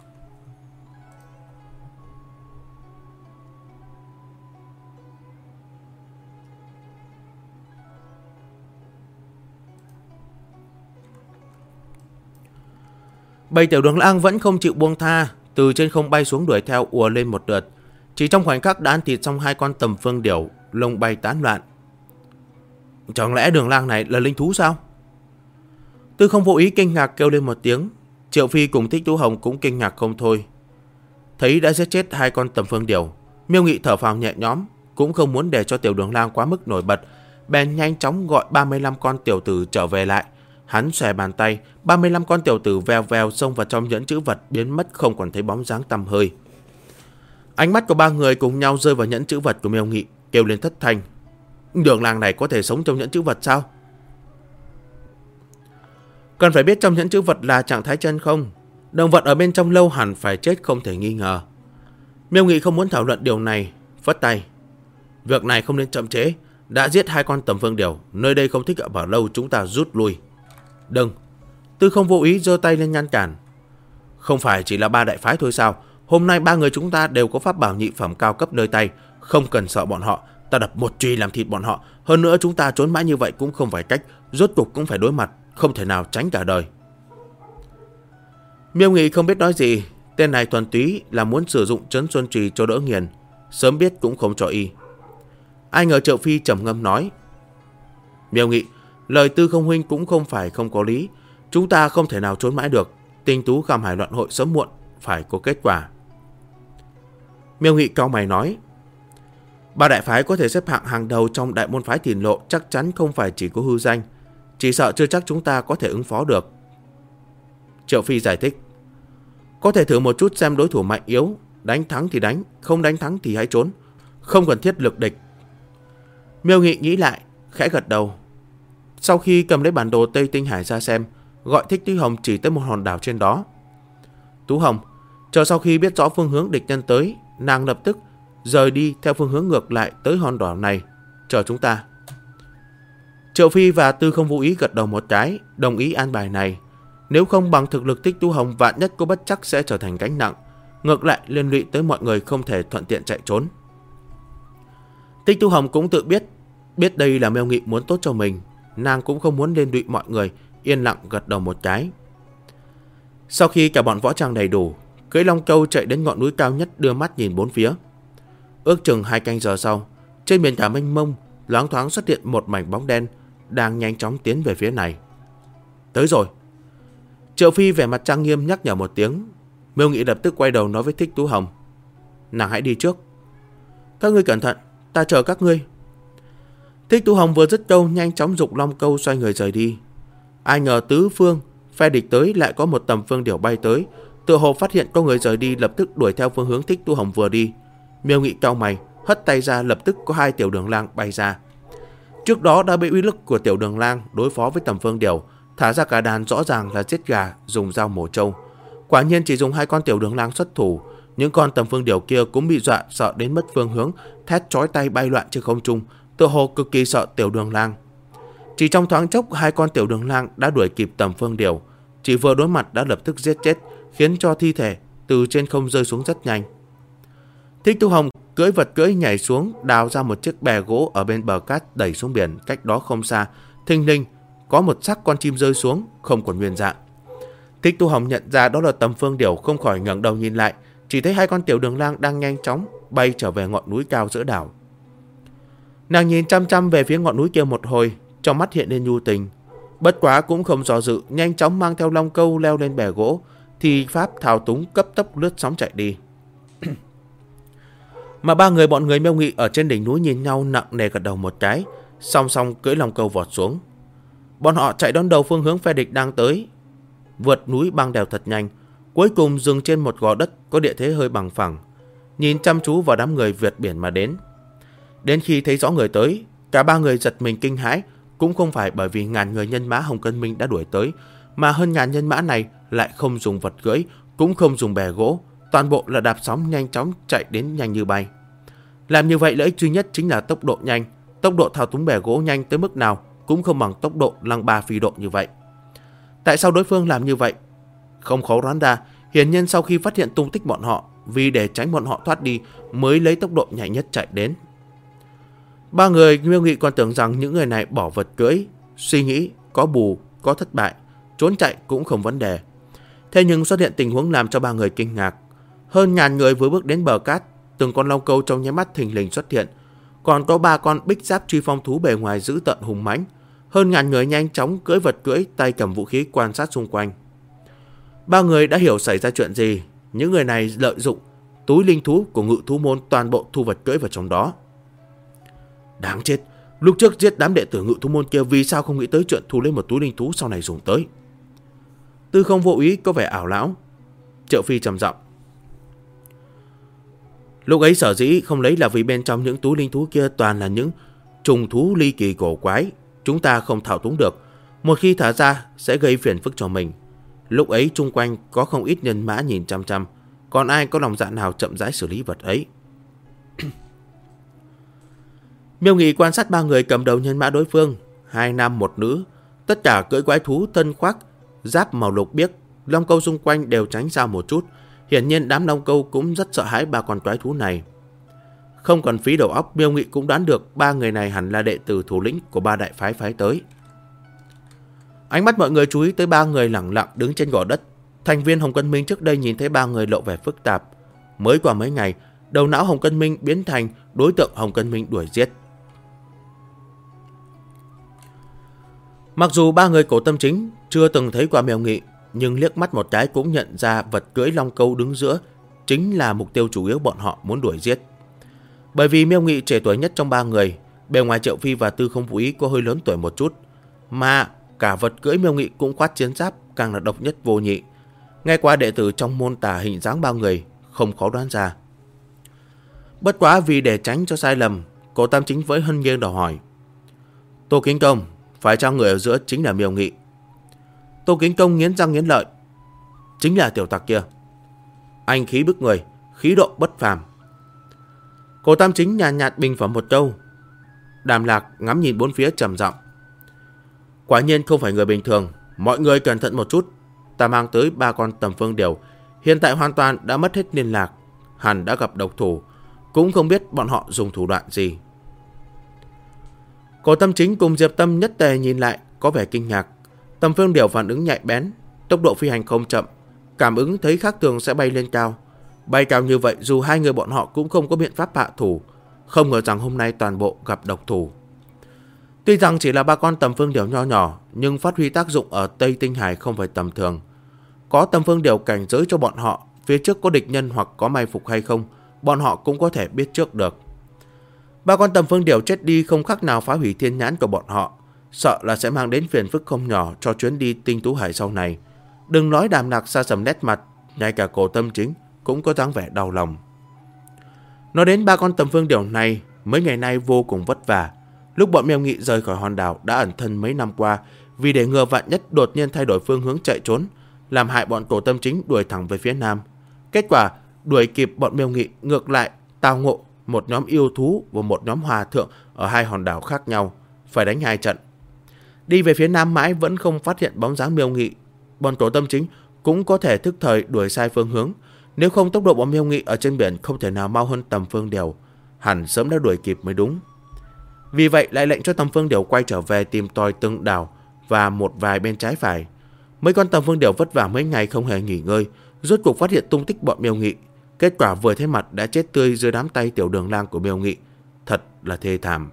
Bầy tiểu đường lang vẫn không chịu buông tha, từ trên không bay xuống đuổi theo ùa lên một lượt. Chỉ trong khoảnh khắc đã ăn thịt xong hai con Tầm Phương Điểu, lông bay tán loạn. Chẳng lẽ đường lang này là linh thú sao? Tư Không vô ý kinh ngạc kêu lên một tiếng. Triệu Phi cùng Thích Tú Hồng cũng kinh ngạc không thôi. Thấy đã giết chết hai con Tầm Phương Điểu, Miêu Nghị thở phào nhẹ nhõm, cũng không muốn để cho tiểu đường lang quá mức nổi bật, bèn nhanh chóng gọi 35 con tiểu tử trở về lại. Hắn xòe bàn tay, 35 con tiểu tử vèo vèo xông vào trong nhẫn chữ vật, biến mất không còn thấy bóng dáng tăm hơi. Ánh mắt của ba người cùng nhau rơi vào nhẫn chữ vật của Miêu Nghị, kêu lên thất thanh. Đường lang này có thể sống trong nhẫn chữ vật sao? Cần phải biết trong nhẫn chữ vật là trạng thái chân không, động vật ở bên trong lâu hẳn phải chết không thể nghi ngờ. Miêu Nghị không muốn thảo luận điều này, phất tay. Việc này không nên chậm trễ, đã giết hai con Tầm Phương Điểu, nơi đây không thích ở bảo lâu, chúng ta rút lui. Đừng. Tư Không vô ý giơ tay lên ngăn cản. Không phải chỉ là ba đại phái thôi sao? Hôm nay ba người chúng ta đều có pháp bảo nhị phẩm cao cấp nơi tay, không cần sợ bọn họ, ta đập một chùy làm thịt bọn họ. Hơn nữa chúng ta trốn mãi như vậy cũng không phải cách, rốt cuộc cũng phải đối mặt, không thể nào tránh cả đời. Miêu Nghị không biết nói gì, tên này thuần túy là muốn sử dụng Trấn Xuân Trì cho đỡ nghiền, sớm biết cũng không cho y. Ai ngờ Triệu Phi trầm ngâm nói. Miêu Nghị, lời Tư Không huynh cũng không phải không có lý, chúng ta không thể nào trốn mãi được, tinh tú Kham Hải loạn hội sớm muộn phải có kết quả. Miêu Nghị cau mày nói. Ba đại phái có thể xếp hạng hàng đầu trong đại môn phái Thiền Lộ chắc chắn không phải chỉ có hư danh, chỉ sợ chưa chắc chúng ta có thể ứng phó được. Triệu Phi giải thích. Có thể thử một chút xem đối thủ mạnh yếu, đánh thắng thì đánh, không đánh thắng thì hãy trốn, không cần thiết lực địch. Miêu Nghị nghĩ lại, khẽ gật đầu. Sau khi cầm lấy bản đồ Tây Tinh Hải ra xem, gọi Thích Tú Hồng chỉ tới một hòn đảo trên đó. Tú Hồng, chờ sau khi biết rõ phương hướng địch nhân tới, nàng lập tức rời đi theo phương hướng ngược lại tới hòn đảo này, chờ chúng ta. Triệu Phi và Tư Không vô ý gật đầu một cái, đồng ý an bài này. Nếu không bằng thực lực Thích Tú Hồng vạn nhất có bất chắc sẽ trở thành gánh nặng, ngược lại liên lụy tới mọi người không thể thuận tiện chạy trốn. Thích Tú Hồng cũng tự biết đây là Miêu Nghị muốn tốt cho mình, nàng cũng không muốn liên lụy mọi người, yên lặng gật đầu một cái. Sau khi cả bọn võ trang đầy đủ, cưỡi long câu chạy đến ngọn núi cao nhất, đưa mắt nhìn bốn phía. Ước chừng 2 canh giờ sau, trên biển cả mênh mông loáng thoáng xuất hiện một mảnh bóng đen đang nhanh chóng tiến về phía này. Tới rồi. Triệu Phi vẻ mặt trang nghiêm nhắc nhở một tiếng. Miêu Nghị lập tức quay đầu nói với Thích Tú Hồng. Nàng hãy đi trước. Các ngươi cẩn thận, ta chờ các ngươi. Thích Tú Hồng vừa dứt câu nhanh chóng giục long câu xoay người rời đi. Ai ngờ tứ phương phe địch tới lại có một Tầm Phương Điểu bay tới, tựa hồ phát hiện có người rời đi lập tức đuổi theo phương hướng Thích Tú Hồng vừa đi. Miêu Nghị cau mày, hất tay ra, lập tức có 2 tiểu đường lang bay ra. Trước đó đã bị uy lực của tiểu đường lang đối phó với Tầm Phương Điểu, thả ra cả đàn rõ ràng là giết gà dùng dao mổ trâu. Quả nhiên chỉ dùng 2 con tiểu đường lang xuất thủ, những con Tầm Phương Điểu kia cũng bị dọa sợ đến mất phương hướng, thét chói tay bay loạn trên không trung, tựa hồ cực kỳ sợ tiểu đường lang. Chỉ trong thoáng chốc 2 con tiểu đường lang đã đuổi kịp Tầm Phương Điểu, chỉ vừa đối mặt đã lập tức giết chết, khiến cho thi thể từ trên không rơi xuống rất nhanh. Thích Tú Hồng cưỡi vật cưỡi nhảy xuống, đào ra một chiếc bè gỗ ở bên bờ cát đẩy xuống biển. Cách đó không xa, thình lình có một xác con chim rơi xuống, không còn nguyên dạng. Thích Tú Hồng nhận ra đó là Tầm Phương Điểu, không khỏi ngẩng đầu nhìn lại, chỉ thấy hai con tiểu đường lang đang nhanh chóng bay trở về ngọn núi cao giữa đảo. Nàng nhìn chăm chăm về phía ngọn núi kia một hồi, trong mắt hiện lên nhu tình. Bất quá cũng không do dự, nhanh chóng mang theo long câu leo lên bè gỗ, thì pháp thao túng cấp tốc lướt sóng chạy đi. Mà ba người bọn người Miêu Nghị ở trên đỉnh núi nhìn nhau nặng nề gật đầu một cái, song song cưỡi long câu vọt xuống. Bọn họ chạy đón đầu phương hướng phe địch đang tới, vượt núi băng đèo thật nhanh, cuối cùng dừng trên một gò đất có địa thế hơi bằng phẳng, nhìn chăm chú vào đám người vượt biển mà đến. Đến khi thấy rõ người tới, cả ba người giật mình kinh hãi, cũng không phải bởi vì ngàn người nhân mã Hồng Cân Minh đã đuổi tới, mà hơn ngàn nhân mã này lại không dùng vật cưỡi, cũng không dùng bè gỗ, toàn bộ là đạp sóng nhanh chóng chạy đến nhanh như bay. Làm như vậy lợi ích duy nhất chính là tốc độ nhanh, tốc độ thao túng bè gỗ nhanh tới mức nào cũng không bằng tốc độ lăng ba phi độ như vậy. Tại sao đối phương làm như vậy? Không khó đoán ra, hiển nhiên sau khi phát hiện tung tích bọn họ, vì để tránh bọn họ thoát đi mới lấy tốc độ nhanh nhất chạy đến. Ba người Miêu Nghị còn tưởng rằng những người này bỏ vật cưỡi, suy nghĩ có bù, có thất bại, trốn chạy cũng không vấn đề. Thế nhưng xuất hiện tình huống làm cho ba người kinh ngạc. Hơn ngàn người vừa bước đến bờ cát, từng con long câu trong nháy mắt thình lình xuất hiện. Còn có ba con bích giáp truy phong thú bề ngoài dữ tợn hùng mãnh. Hơn ngàn người nhanh chóng cưỡi vật cưỡi, tay cầm vũ khí quan sát xung quanh. Ba người đã hiểu xảy ra chuyện gì. Những người này lợi dụng túi linh thú của Ngự Thú Môn toàn bộ thu vật cưỡi vào trong đó. Đáng chết, lúc trước giết đám đệ tử Ngự Thú Môn kia, vì sao không nghĩ tới chuyện thu lấy một túi linh thú sau này dùng tới. Tư Không vô ý có vẻ ảo lão. Triệu Phi trầm giọng. Lúc ấy sở dĩ không lấy là vì bên trong những túi linh thú kia toàn là những trùng thú ly kỳ cổ quái, chúng ta không thao túng được. Một khi thả ra sẽ gây phiền phức cho mình. Lúc ấy chung quanh có không ít nhân mã nhìn chăm chăm, còn ai có lòng dạ nào chậm rãi xử lý vật ấy. Miêu Nghị quan sát ba người cầm đầu nhân mã đối phương, hai nam một nữ, tất cả cưỡi quái thú thân khoác giáp màu lục biếc, long câu xung quanh đều tránh ra một chút. Hiển nhiên đám long câu cũng rất sợ hãi ba con quái thú này. Không cần phí đầu óc, Miêu Nghị cũng đoán được ba người này hẳn là đệ tử thủ lĩnh của ba đại phái phái tới. Ánh mắt mọi người chú ý tới ba người lẳng lặng đứng trên gò đất. Thành viên Hồng Cân Minh trước đây nhìn thấy ba người lộ vẻ phức tạp. Mới qua mấy ngày, đầu não Hồng Cân Minh biến thành đối tượng Hồng Cân Minh đuổi giết. Mặc dù ba người Cổ Tâm Chính chưa từng thấy qua Miêu Nghị, nhưng liếc mắt một cái cũng nhận ra vật cưỡi long câu đứng giữa chính là mục tiêu chủ yếu bọn họ muốn đuổi giết. Bởi vì Miêu Nghị trẻ tuổi nhất trong ba người, bề ngoài Triệu Phi và Tư Không Vũ Ý có hơi lớn tuổi một chút, mà cả vật cưỡi Miêu Nghị cũng khoác chiến giáp, càng là độc nhất vô nhị. Ngay qua đệ tử trong môn tả hình dáng ba người không khó đoán ra. Bất quá vì để tránh cho sai lầm, Cổ Tam Chính với hân nghiêng đầu hỏi: Tô Kính Công, phải chăng người ở giữa chính là Miêu Nghị? Tô Kính Công nghiến răng nghiến lợi: Chính là tiểu tặc kia. Anh khí bức người, khí độ bất phàm. Cổ Tam Chính nhàn nhạt bình phẩm một câu. Đàm Lạc ngắm nhìn bốn phía trầm giọng: Quả nhiên không phải người bình thường, mọi người cẩn thận một chút. Ta mang tới ba con Tầm Phương Điểu, hiện tại hoàn toàn đã mất hết liên lạc, hẳn đã gặp độc thủ, cũng không biết bọn họ dùng thủ đoạn gì. Cổ Tâm Chính cùng Diệp Tâm nhất tề nhìn lại, có vẻ kinh ngạc. Tầm Phương Điểu phản ứng nhạy bén, tốc độ phi hành không chậm, cảm ứng thấy khác thường sẽ bay lên cao. Bay cao như vậy dù hai người bọn họ cũng không có biện pháp hạ thủ, không ngờ rằng hôm nay toàn bộ gặp độc thủ. Tuy rằng chỉ là ba con Tầm Phương Điểu nho nhỏ, nhưng phát huy tác dụng ở Tây Tinh Hải không phải tầm thường. Có Tầm Phương Điểu cảnh giới cho bọn họ, phía trước có địch nhân hoặc có mai phục hay không, bọn họ cũng có thể biết trước được. Ba con Tầm Phương Điểu chết đi không khác nào phá hủy thiên nhãn của bọn họ, sợ là sẽ mang đến phiền phức không nhỏ cho chuyến đi Tinh Tú Hải sau này. Đừng nói Đàm Lạc xa sầm nét mặt, ngay cả Cổ Tâm Chính cũng có dáng vẻ đau lòng. Nói đến ba con Tầm Phương Điểu này, mấy ngày nay vô cùng vất vả. Lúc bọn Miêu Nghị rời khỏi hòn đảo đã ẩn thân mấy năm qua, vì để ngừa vạn nhất đột nhiên thay đổi phương hướng chạy trốn, làm hại bọn Cổ Tâm Chính đuổi thẳng về phía nam. Kết quả đuổi kịp bọn Miêu Nghị, ngược lại tao ngộ một nhóm yêu thú và một nhóm hòa thượng ở hai hòn đảo khác nhau, phải đánh hai trận. Đi về phía nam mãi vẫn không phát hiện bóng dáng Miêu Nghị. bọn Tổ Tâm Chính cũng có thể thức thời đuổi sai phương hướng. Nếu không, tốc độ bọn Miêu Nghị ở trên biển không thể nào mau hơn Tầm Phương Điểu, hẳn sớm đã đuổi kịp mới đúng. Vì vậy lại lệnh cho Tầm Phương Điểu quay trở về tìm tòi từng đảo và một vài bên trái phải. Mấy con Tầm Phương Điểu vất vả mấy ngày không hề nghỉ ngơi, rốt cuộc phát hiện tung tích bọn Miêu Nghị. Kết quả vừa thấy mặt đã chết tươi dưới đám tay Tiểu Đường Lang của Miêu Nghị. Thật là thê thảm.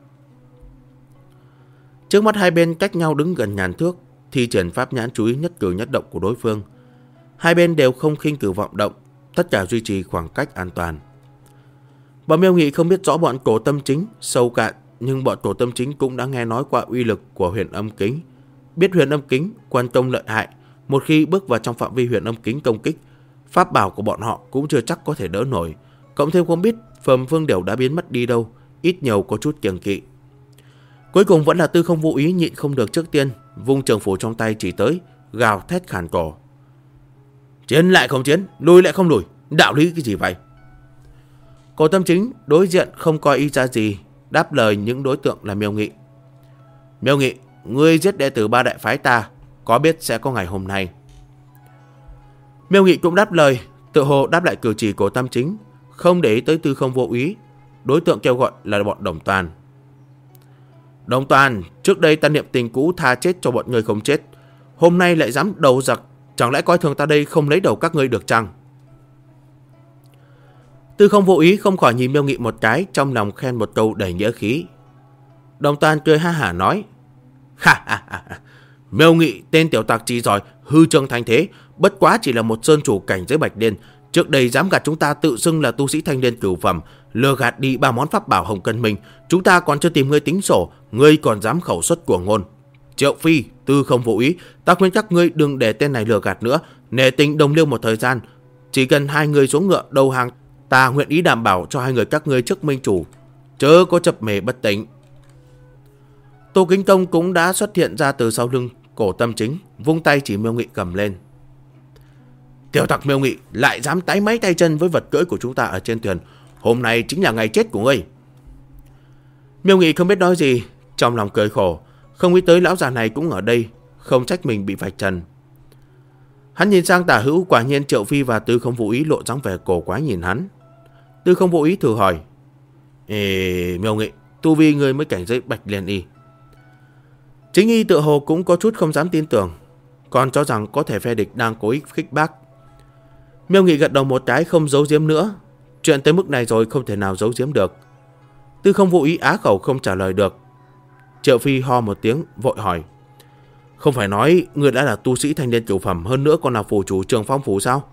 Trước mắt hai bên cách nhau đứng gần ngàn thước, thi triển pháp nhãn chú ý nhất cử nhất động của đối phương. Hai bên đều không khinh cử vọng động, tất cả duy trì khoảng cách an toàn. Bọn Miêu Nghị không biết rõ bọn Tổ Tâm Chính sâu cạn, nhưng bọn Tổ Tâm Chính cũng đã nghe nói qua uy lực của Huyền Âm Kính. Biết Huyền Âm Kính quan công lợi hại, một khi bước vào trong phạm vi Huyền Âm Kính công kích, pháp bảo của bọn họ cũng chưa chắc có thể đỡ nổi. Cộng thêm không biết Tầm Phương Điểu đã biến mất đi đâu, ít nhiều có chút kiêng kỵ. Cuối cùng vẫn là Tư Không Vô Ý nhịn không được trước tiên, vung trường phủ trong tay chỉ tới, gào thét khàn cổ. Chiến lại không chiến, lùi lại không lùi, đạo lý cái gì vậy? Cổ Tâm Chính đối diện không coi y ra gì, đáp lời những đối tượng là Miêu Nghị. Miêu Nghị, ngươi giết đệ tử ba đại phái ta, có biết sẽ có ngày hôm nay? Miêu Nghị cũng đáp lời, tự hồ đáp lại cử chỉ Cổ Tâm Chính, không để ý tới Tư Không Vô Ý. Đối tượng kêu gọi là bọn Đồng Toàn. Đồng Toàn, trước đây ta niệm tình cũ tha chết cho bọn người không chết, hôm nay lại dám đầu giặc, chẳng lẽ coi thường ta đây không lấy đầu các ngươi được chăng? Tư Không Vô Ý không khỏi nhìn Miêu Nghị một cái, trong lòng khen một câu đầy nghĩa khí. Đồng Toàn cười ha hả nói, ha ha ha, Miêu Nghị tên tiểu tặc chỉ giỏi hư trương thanh thế, bất quá chỉ là một sơn chủ cảnh giới Bạch Liên, trước đây dám gạt chúng ta tự xưng là tu sĩ thanh liên cửu phẩm, lừa gạt đi 3 món pháp bảo Hồng Cân Minh, chúng ta còn chưa tìm ngươi tính sổ, ngươi còn dám khẩu xuất của ngôn. Triệu Phi, Tư Không Vô Ý, ta khuyên các ngươi đừng để tên này lừa gạt nữa, nể tình đồng liêu một thời gian, chỉ cần hai người xuống ngựa đầu hàng, ta nguyện ý đảm bảo cho hai người các ngươi trước minh chủ, chớ có chập mề bất tỉnh. Tô Kính Công cũng đã xuất hiện ra từ sau lưng Cổ Tâm Chính, vung tay chỉ Miêu Nghị cầm lên. Tiểu tặc Miêu Nghị lại dám tái máy tay chân với vật cưỡi của chúng ta ở trên thuyền, hôm nay chính là ngày chết của ngươi. Miêu Nghị không biết nói gì, trong lòng cười khổ, không nghĩ tới lão già này cũng ở đây, không trách mình bị vạch trần. Hắn nhìn sang tả hữu, quả nhiên Triệu Phi và Tư Không Vô Ý lộ dáng vẻ cổ quái nhìn hắn. Tư Không Vô Ý thử hỏi, Miêu Nghị, tu vi ngươi mới cảnh giới Bạch Liên y? Chính y tự hồ cũng có chút không dám tin tưởng, còn cho rằng có thể phe địch đang cố ý khích bác. Miêu Nghị gật đầu một cái, không giấu giếm nữa. Chuyện tới mức này rồi không thể nào giấu giếm được. Tư Không Vô Ý á khẩu không trả lời được. Triệu Phi ho một tiếng vội hỏi, không phải nói ngươi đã là tu sĩ thanh liên cửu phẩm, hơn nữa còn là phủ chủ Trường Phong phủ sao?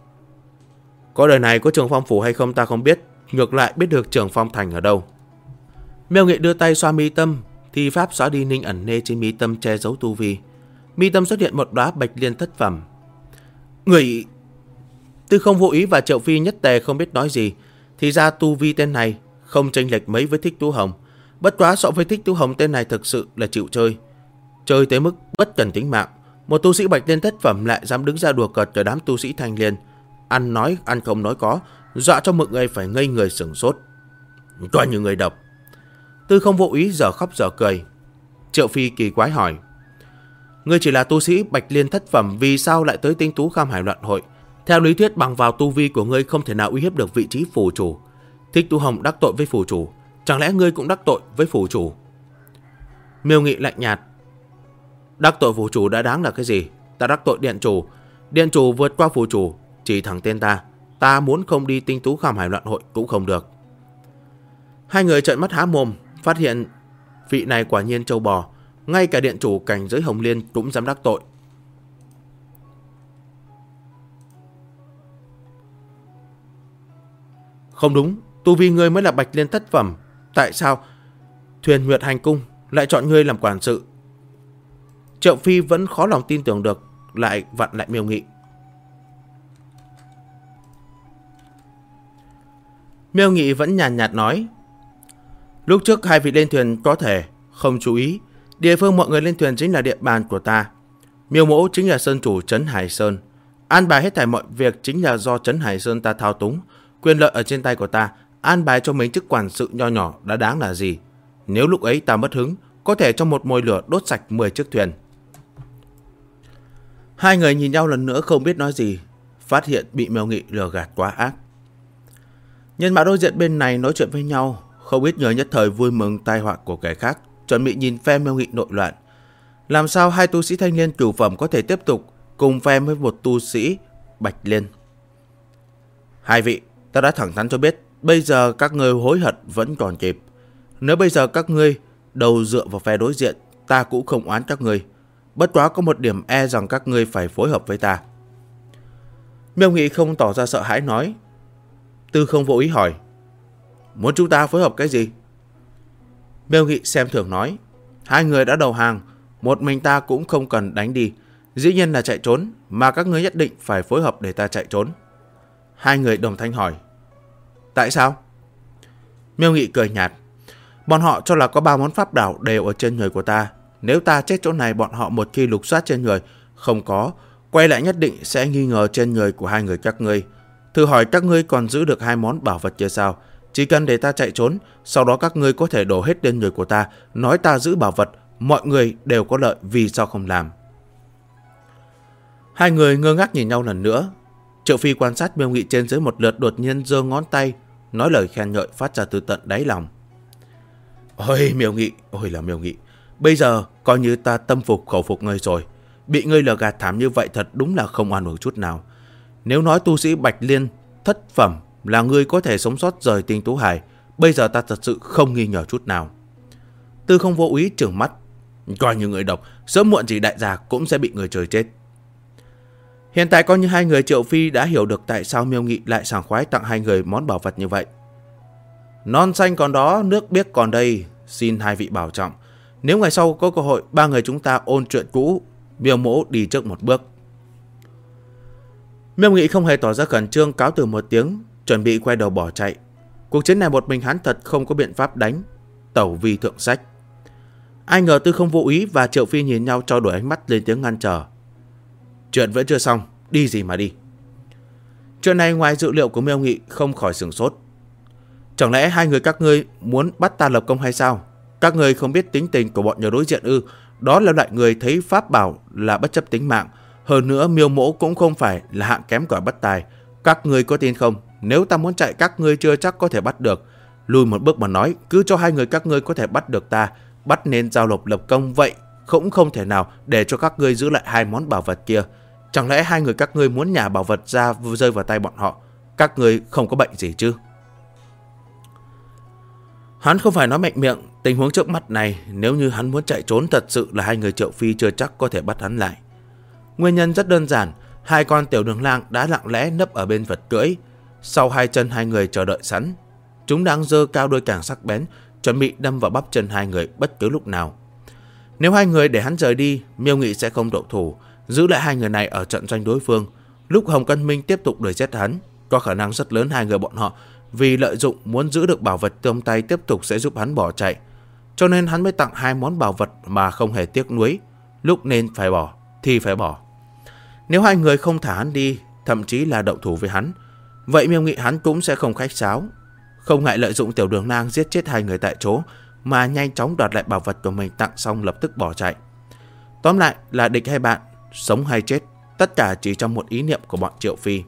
Có đời này có Trường Phong phủ hay không ta không biết, ngược lại biết được Trường Phong thành ở đâu. Miêu Nghị đưa tay xoa mi tâm, thi pháp xóa đi ninh ẩn nê trên mi tâm che giấu tu vi. Mi tâm xuất hiện một đóa bạch liên thất phẩm. Người... Tư Không Vô Ý và Triệu Phi nhất tề không biết nói gì. Thì ra tu vi tên này không chênh lệch mấy với Thích Tú Hồng. Bất quá so với Thích Tú Hồng, tên này thực sự là chịu chơi. Chơi tới mức bất cần tính mạng. Một tu sĩ bạch liên thất phẩm lại dám đứng ra đùa cợt cho đám tu sĩ thanh liên. Ăn nói, ăn không nói có, dọa cho mọi người phải ngây người sửng sốt. Coi như người độc. Tư Không Vô Ý giờ khóc giờ cười. Triệu Phi kỳ quái hỏi, ngươi chỉ là tu sĩ bạch liên thất phẩm, vì sao lại tới Tinh Tú Kham Hải Loạn Hội? Theo lý thuyết bằng vào tu vi của ngươi không thể nào uy hiếp được vị trí phủ chủ. Thích Tú Hồng đắc tội với phủ chủ, chẳng lẽ ngươi cũng đắc tội với phủ chủ? Miêu Nghị lạnh nhạt, đắc tội phủ chủ đã đáng là cái gì? Ta đắc tội điện chủ, điện chủ vượt qua phủ chủ, chỉ thẳng tên ta muốn không đi Tinh Tú Kham Hải Loạn Hội cũng không được. Hai người trợn mắt há mồm, phát hiện vị này quả nhiên trâu bò, ngay cả điện chủ cảnh giới Hồng Liên cũng dám đắc tội. Không đúng, tu vi ngươi mới là bạch liên thất phẩm, tại sao Thuyền Nguyệt Hành Cung lại chọn ngươi làm quản sự? Triệu Phi vẫn khó lòng tin tưởng được, lại vặn lại Miêu Nghị. Miêu Nghị vẫn nhàn nhạt nói, lúc trước hai vị lên thuyền có thể không chú ý, địa phương mọi người lên thuyền chính là địa bàn của ta. Miêu Mỗ chính là sơn chủ Trấn Hải Sơn, an bài hết thảy mọi việc chính là do Trấn Hải Sơn ta thao túng, quyền lợi ở trên tay của ta, an bài cho mình chức quản sự nho nhỏ đã đáng là gì? Nếu lúc ấy ta mất hứng, có thể trong một mồi lửa đốt sạch 10 chiếc thuyền. Hai người nhìn nhau lần nữa không biết nói gì, phát hiện bị Miêu Nghị lừa gạt quá ác. Nhân mã đối diện bên này nói chuyện với nhau, không ít người nhất thời vui mừng tai họa của kẻ khác, chuẩn bị nhìn phe Miêu Nghị nội loạn. Làm sao hai tu sĩ thanh niên cửu phẩm có thể tiếp tục cùng phe với một tu sĩ Bạch Liên? Hai vị, ta đã thẳng thắn cho biết, bây giờ các ngươi hối hận vẫn còn kịp. Nếu bây giờ các ngươi đầu dựa vào phe đối diện, ta cũng không oán các ngươi. Bất quá có một điểm e rằng các ngươi phải phối hợp với ta. Miêu Nghị không tỏ ra sợ hãi nói. Tư Không Vô Ý hỏi, muốn chúng ta phối hợp cái gì? Miêu Nghị xem thường nói, hai người đã đầu hàng, một mình ta cũng không cần đánh đi. Dĩ nhiên là chạy trốn, mà các ngươi nhất định phải phối hợp để ta chạy trốn. Hai người đồng thanh hỏi, tại sao? Miêu Nghị cười nhạt, bọn họ cho là có 3 món pháp bảo đều ở trên người của ta. Nếu ta chết chỗ này, bọn họ một khi lục soát trên người không có, quay lại nhất định sẽ nghi ngờ trên người của hai người các ngươi. Thử hỏi các ngươi còn giữ được 2 món bảo vật kia sao? Chỉ cần để ta chạy trốn, sau đó các ngươi có thể đổ hết lên người của ta, nói ta giữ bảo vật, mọi người đều có lợi, vì sao không làm? Hai người ngơ ngác nhìn nhau lần nữa. Triệu Phi quan sát Miêu Nghị trên dưới một lượt, đột nhiên giơ ngón tay, nói lời khen ngợi phát ra từ tận đáy lòng. Ôi Miêu Nghị, ôi là Miêu Nghị, bây giờ coi như ta tâm phục khẩu phục ngươi rồi. Bị ngươi lừa gạt thảm như vậy thật đúng là không oan uổng chút nào. Nếu nói tu sĩ Bạch Liên thất phẩm là ngươi có thể sống sót rời Tinh Tú Hải, bây giờ ta thật sự không nghi ngờ chút nào. Tư Không Vô Ý trừng mắt, coi như người độc, sớm muộn gì đại gia cũng sẽ bị người chơi chết. Hiện tại coi như hai người Triệu Phi đã hiểu được tại sao Miêu Nghị lại sảng khoái tặng hai người món bảo vật như vậy. Non xanh còn đó, nước biếc còn đây, xin hai vị bảo trọng. Nếu ngày sau có cơ hội, 3 người chúng ta ôn chuyện cũ. Miêu mỗ đi trước một bước. Miêu Nghị không hề tỏ ra khẩn trương, cáo từ một tiếng, chuẩn bị quay đầu bỏ chạy. Cuộc chiến này một mình hắn thật không có biện pháp đánh, tẩu vi thượng sách. Ai ngờ Tư Không Vô Ý và Triệu Phi nhìn nhau trao đổi ánh mắt lên tiếng ngăn trở. Chuyện vẫn chưa xong, đi gì mà đi. Chuyện này ngoài dự liệu của Miêu Nghị không khỏi sửng sốt. Chẳng lẽ hai người các ngươi muốn bắt ta lập công hay sao? Các ngươi không biết tính tình của bọn nhà đối diện ư? Đó là loại người thấy pháp bảo là bất chấp tính mạng. Hơn nữa Miêu mỗ cũng không phải là hạng kém cỏi bất tài. Các ngươi có tin không? Nếu ta muốn chạy, các ngươi chưa chắc có thể bắt được. Lùi một bước mà nói, cứ cho hai người các ngươi có thể bắt được ta, bắt nên giao nộp lập công, vậy cũng không thể nào để cho các ngươi giữ lại 2 món bảo vật kia. Chẳng lẽ hai người các ngươi muốn nhả bảo vật ra rơi vào tay bọn họ? Các ngươi không có bệnh gì chứ? Hắn không phải nói mạnh miệng, tình huống trước mắt này, nếu như hắn muốn chạy trốn thật sự là hai người Triệu Phi chưa chắc có thể bắt hắn lại. Nguyên nhân rất đơn giản, 2 con tiểu đường lang đã lặng lẽ nấp ở bên vật cưỡi, sau 2 chân hai người chờ đợi sẵn. Chúng đang giơ cao đôi cảng sắc bén, chuẩn bị đâm vào bắp chân hai người bất cứ lúc nào. Nếu hai người để hắn rời đi, Miêu Nghị sẽ không động thủ, giữ lại hai người này ở trận doanh đối phương. Lúc Hồng Cân Minh tiếp tục đuổi giết hắn, có khả năng rất lớn hai người bọn họ vì lợi dụng muốn giữ được bảo vật trong tay tiếp tục sẽ giúp hắn bỏ chạy. Cho nên hắn mới tặng 2 món bảo vật mà không hề tiếc nuối. Lúc nên phải bỏ thì phải bỏ. Nếu hai người không thả hắn đi, thậm chí là động thủ với hắn, vậy Miêu Nghị hắn cũng sẽ không khách sáo, không ngại lợi dụng tiểu đường lang giết chết hai người tại chỗ, mà nhanh chóng đoạt lại bảo vật của mình tặng xong lập tức bỏ chạy. Tóm lại là địch hay bạn, sống hay chết, tất cả chỉ trong một ý niệm của bọn Triệu Phi.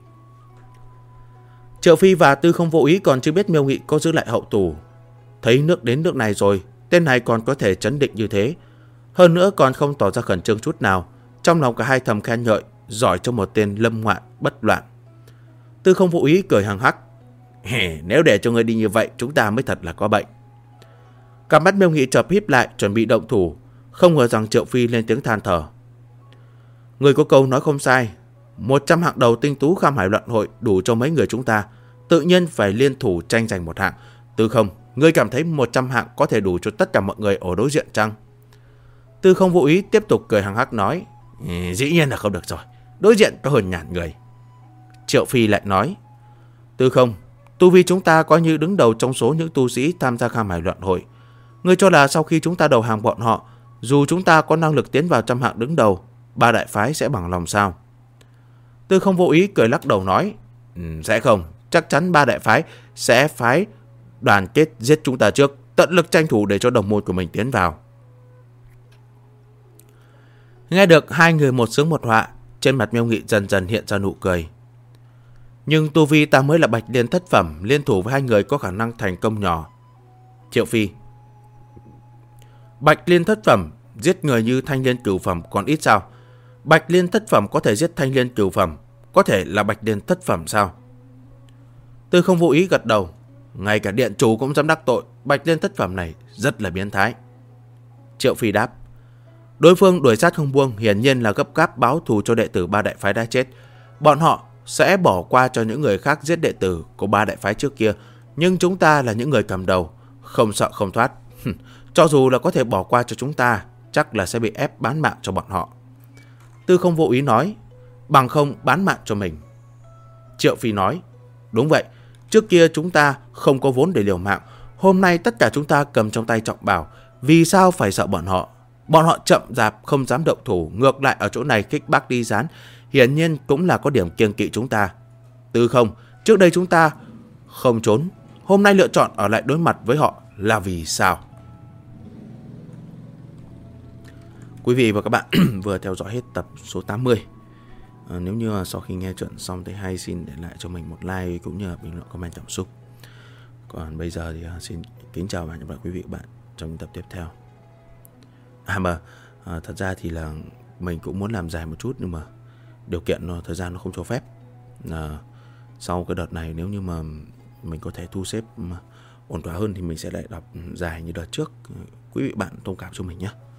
Triệu Phi và Tư Không Vô Ý còn chưa biết Miêu Nghị có giữ lại hậu thủ. Thấy nước đến nước này rồi, tên này còn có thể trấn định như thế, hơn nữa còn không tỏ ra khẩn trương chút nào. Trong lòng cả hai thầm khen ngợi, giỏi cho một tên lâm ngoạn bất loạn. Tư Không Vô Ý cười hằng hắc, nếu để cho ngươi đi như vậy, chúng ta mới thật là có bệnh. Cặp mắt Miêu Nghị chợp híp lại, chuẩn bị động thủ, không ngờ rằng Triệu Phi lên tiếng than thở. Người có câu nói không sai, 100 hạng đầu tinh tú Kham Hải loạn hội đủ cho mấy người chúng ta, tự nhiên phải liên thủ tranh giành một hạng. Tư Không, ngươi cảm thấy 100 hạng có thể đủ cho tất cả mọi người ở đối diện chăng? Tư Không Vô Ý tiếp tục cười hằng hắc nói, dĩ nhiên là không được rồi, đối diện có hơn ngàn người. Triệu Phi lại nói, Tư Không, tu vi chúng ta coi như đứng đầu trong số những tu sĩ tham gia Kham Hải loạn hội. Ngươi cho là sau khi chúng ta đầu hàng bọn họ, dù chúng ta có năng lực tiến vào 100 hạng đứng đầu, 3 đại phái sẽ bằng lòng sao? Tư Không Vô Ý cười lắc đầu nói, sẽ không, chắc chắn 3 đại phái sẽ phái đoàn kết giết chúng ta trước, tận lực tranh thủ để cho đồng môn của mình tiến vào. Nghe được hai người một sướng một họa, trên mặt Miêu Nghị dần dần hiện ra nụ cười. Nhưng tu vi ta mới là Bạch Liên thất phẩm, liên thủ với hai người có khả năng thành công nhỏ. Triệu Phi: Bạch Liên thất phẩm giết người như Thanh Liên cửu phẩm còn ít sao? Bạch Liên thất phẩm có thể giết Thanh Liên cửu phẩm, có thể là Bạch Liên thất phẩm sao? Tư Không Vô Ý gật đầu. Ngay cả điện chủ cũng dám đắc tội, Bạch Liên thất phẩm này rất là biến thái. Triệu Phi đáp: Đối phương đuổi sát không buông, hiển nhiên là gấp gáp báo thù cho đệ tử ba đại phái đã chết. Bọn họ sẽ bỏ qua cho những người khác giết đệ tử của ba đại phái trước kia, nhưng chúng ta là những người cầm đầu, không sợ không thoát. Cho dù là có thể bỏ qua cho chúng ta, chắc là sẽ bị ép bán mạng cho bọn họ. Tư Không Vô Ý nói: Bằng không bán mạng cho mình. Triệu Phi nói: Đúng vậy, trước kia chúng ta không có vốn để liều mạng, hôm nay tất cả chúng ta cầm trong tay trọng bảo, vì sao phải sợ bọn họ? Bọn họ chậm rạp không dám động thủ, ngược lại ở chỗ này kích bác đi gián, hiển nhiên cũng là có điểm kiêng kỵ chúng ta. Tư Không, trước đây chúng ta không trốn, hôm nay lựa chọn ở lại đối mặt với họ là vì sao? Quý vị và các bạn vừa theo dõi hết tập số 80. Nếu như sau khi nghe chuyện xong thấy hay, xin để lại cho mình một like cũng như là bình luận comment cảm xúc. Còn bây giờ thì xin kính chào và hẹn gặp lại quý vị và bạn trong những tập tiếp theo. Thật ra thì là mình cũng muốn làm dài một chút, nhưng mà điều kiện thời gian nó không cho phép. Sau cái đợt này nếu như mà mình có thể thu xếp ổn thỏa hơn thì mình sẽ lại đọc dài như đợt trước. Quý vị bạn thông cảm cho mình nhé.